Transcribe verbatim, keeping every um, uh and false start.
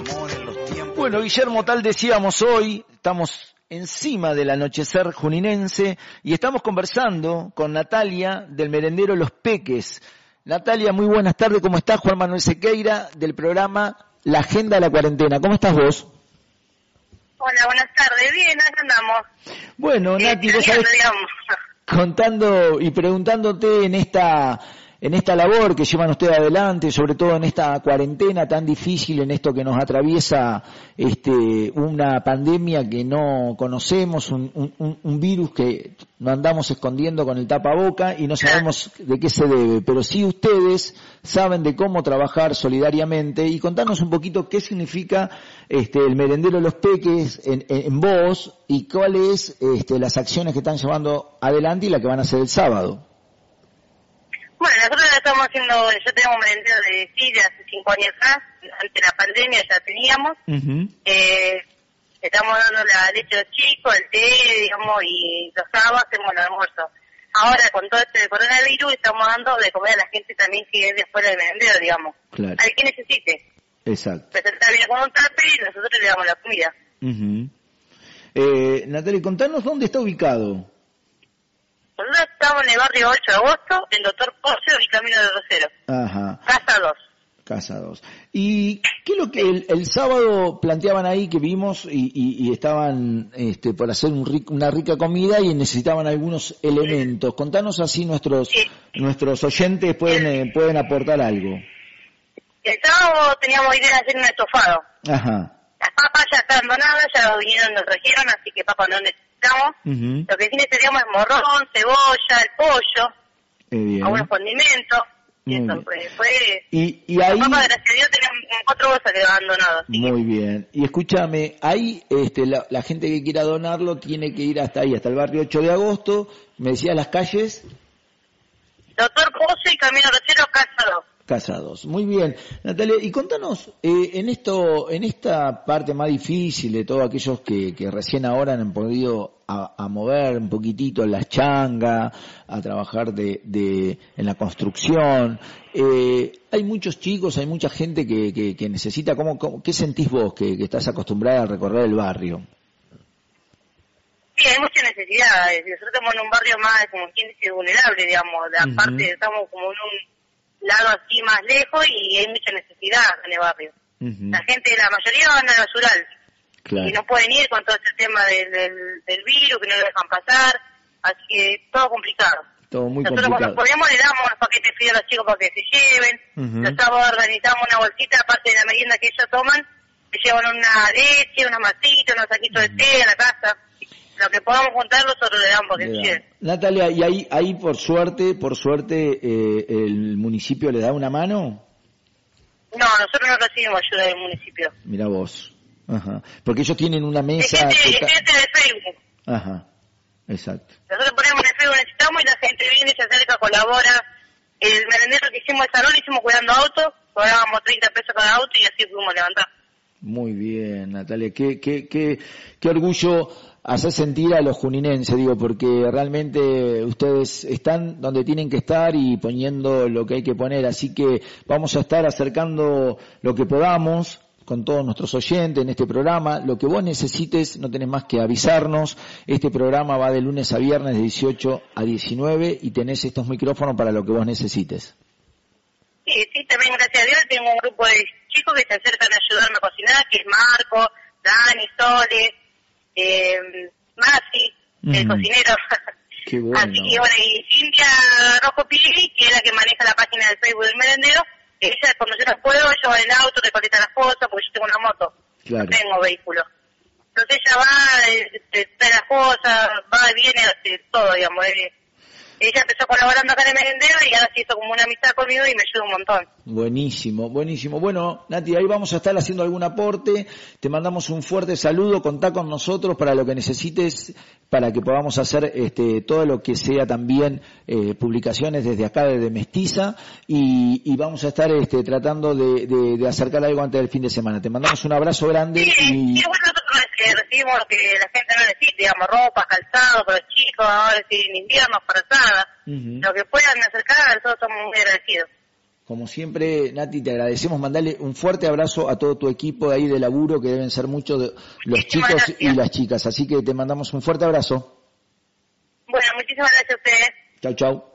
amor en los tiempos. Bueno, Guillermo, tal decíamos hoy, estamos encima del anochecer juninense y estamos conversando con Natalia del merendero Los Peques. Natalia, muy buenas tardes, ¿cómo estás? Juan Manuel Sequeira del programa La Agenda de la Cuarentena. ¿Cómo estás vos? Hola, buenas tardes. Bien, acá andamos. Bueno, eh, Nati, vos sabés, contando y preguntándote en esta en esta labor que llevan ustedes adelante, sobre todo en esta cuarentena tan difícil, en esto que nos atraviesa este una pandemia que no conocemos, un, un, un virus que nos andamos escondiendo con el tapaboca y no sabemos de qué se debe, pero sí ustedes saben de cómo trabajar solidariamente y contarnos un poquito qué significa este el merendero Los Peques en, en, en vos y cuáles este, las acciones que están llevando adelante y la que van a hacer el sábado. Bueno, nosotros ya estamos haciendo, yo tengo un merendero de sí de hace cinco años atrás, ante la pandemia ya teníamos, uh-huh. eh, estamos dando la leche a los chicos, el té, digamos, y los sábados hacemos el almuerzo. Ahora, con todo este coronavirus, estamos dando de comer a la gente también que es de afuera del merendero, digamos. Claro. A quien necesite. Exacto. Presentar bien con un tape y nosotros le damos la comida. Uh-huh. eh, Natalia, contanos dónde está ubicado. Nosotros estamos en el barrio ocho de agosto, en Doctor Porcio y Camino de Rosero. Ajá. Casa dos. Casa dos. ¿Y qué es lo que el, el sábado planteaban ahí que vimos y, y, y estaban este, por hacer un ric, una rica comida y necesitaban algunos elementos? Sí. Contanos así nuestros sí. nuestros oyentes pueden eh, pueden aportar algo. El sábado teníamos idea de hacer un estofado. Ajá. Las papas ya están donadas, ya lo vinieron, nos trajeron, así que papas no necesitamos. Uh-huh. Lo que sí necesitaríamos es morrón, cebolla, el pollo, eh, algunos condimentos. Y eso fue, fue y, y ahí... Las papas, gracias a Dios, tenían cuatro bolsas que han donado. Muy bien. Y escúchame, ahí este, la, la gente que quiera donarlo tiene que ir hasta ahí, hasta el barrio ocho de agosto. Me decías las calles. Doctor Pozo y Camino Rosero, Casa dos. Casa dos. Muy bien. Natalia, y contanos, eh, en esto, en esta parte más difícil de todos aquellos que, que recién ahora han podido a, a mover un poquitito las changas, a trabajar de, de, en la construcción, eh, hay muchos chicos, hay mucha gente que, que, que necesita, ¿cómo, cómo, ¿qué sentís vos que, que estás acostumbrada a recorrer el barrio? Sí, hay muchas necesidades. Nosotros estamos en un barrio más, como quien dice, vulnerable, digamos. Aparte, uh-huh. estamos como en un lado así más lejos y hay mucha necesidad en el barrio. Uh-huh. La gente, la mayoría van al basural. Claro. Y no pueden ir con todo este tema del, del, del virus, que no lo dejan pasar. Así que todo complicado. Todo muy Nosotros complicado. Cuando podemos le damos unos paquetes fríos a los chicos para que se lleven. Uh-huh. Los sábados organizamos una bolsita, aparte de la merienda que ellos toman, se llevan una leche, una masita, unos saquitos uh-huh. de té a la casa. Lo que podamos juntar nosotros le damos para que se lleven. Natalia, ¿y ahí, ahí por suerte, por suerte, eh, el municipio le da una mano? No, nosotros no recibimos ayuda del municipio. Mira vos. Ajá. Porque ellos tienen una mesa... Es gente, que... gente de Facebook. Ajá, exacto. Nosotros ponemos en el Facebook, necesitamos, y la gente viene, se acerca, colabora. El merendero que hicimos el salón, hicimos cuidando autos, cobrábamos treinta pesos cada auto y así pudimos levantar. Muy bien, Natalia, qué, qué, qué, qué orgullo hacer sentir a los juninenses, digo, porque realmente ustedes están donde tienen que estar y poniendo lo que hay que poner, así que vamos a estar acercando lo que podamos con todos nuestros oyentes en este programa. Lo que vos necesites, no tenés más que avisarnos. Este programa va de lunes a viernes de dieciocho a diecinueve y tenés estos micrófonos para lo que vos necesites. Sí, sí, también gracias a Dios tengo un grupo de chicos que se acercan a ayudarme a cocinar, que es Marco, Dani, Sole, eh, Masi, mm. el cocinero. Qué bueno. Así que bueno, y Cintia Rojo Pili, que es la que maneja la página del Facebook del merendero, ella cuando yo no puedo, yo voy en el auto, recolecta las cosas, porque yo tengo una moto, claro. No tengo vehículo. Entonces ella va, eh, trae las cosas, va y viene, hace todo, digamos. Eh. Ella empezó colaborando acá en el merendero y ahora se hizo como una amistad conmigo y me ayuda un montón. Buenísimo, buenísimo. Bueno, Nati, ahí vamos a estar haciendo algún aporte. Te mandamos un fuerte saludo. Contá con nosotros para lo que necesites, para que podamos hacer este todo lo que sea también eh, publicaciones desde acá, desde Mestiza. Y, y vamos a estar este tratando de, de, de acercar algo antes del fin de semana. Te mandamos un abrazo grande. Sí, y... sí, bueno, nosotros eh, recibimos lo que la gente no necesita, digamos, ropa, calzado para los chicos, ahora sí, en invierno, para asada. Uh-huh. Lo que puedan acercar, nosotros somos muy agradecidos. Como siempre, Nati, te agradecemos. Mandale un fuerte abrazo a todo tu equipo de ahí de laburo, que deben ser muchos de los chicos gracias. Y las chicas. Así que te mandamos un fuerte abrazo. Bueno, muchísimas gracias a ustedes. Chau, chau.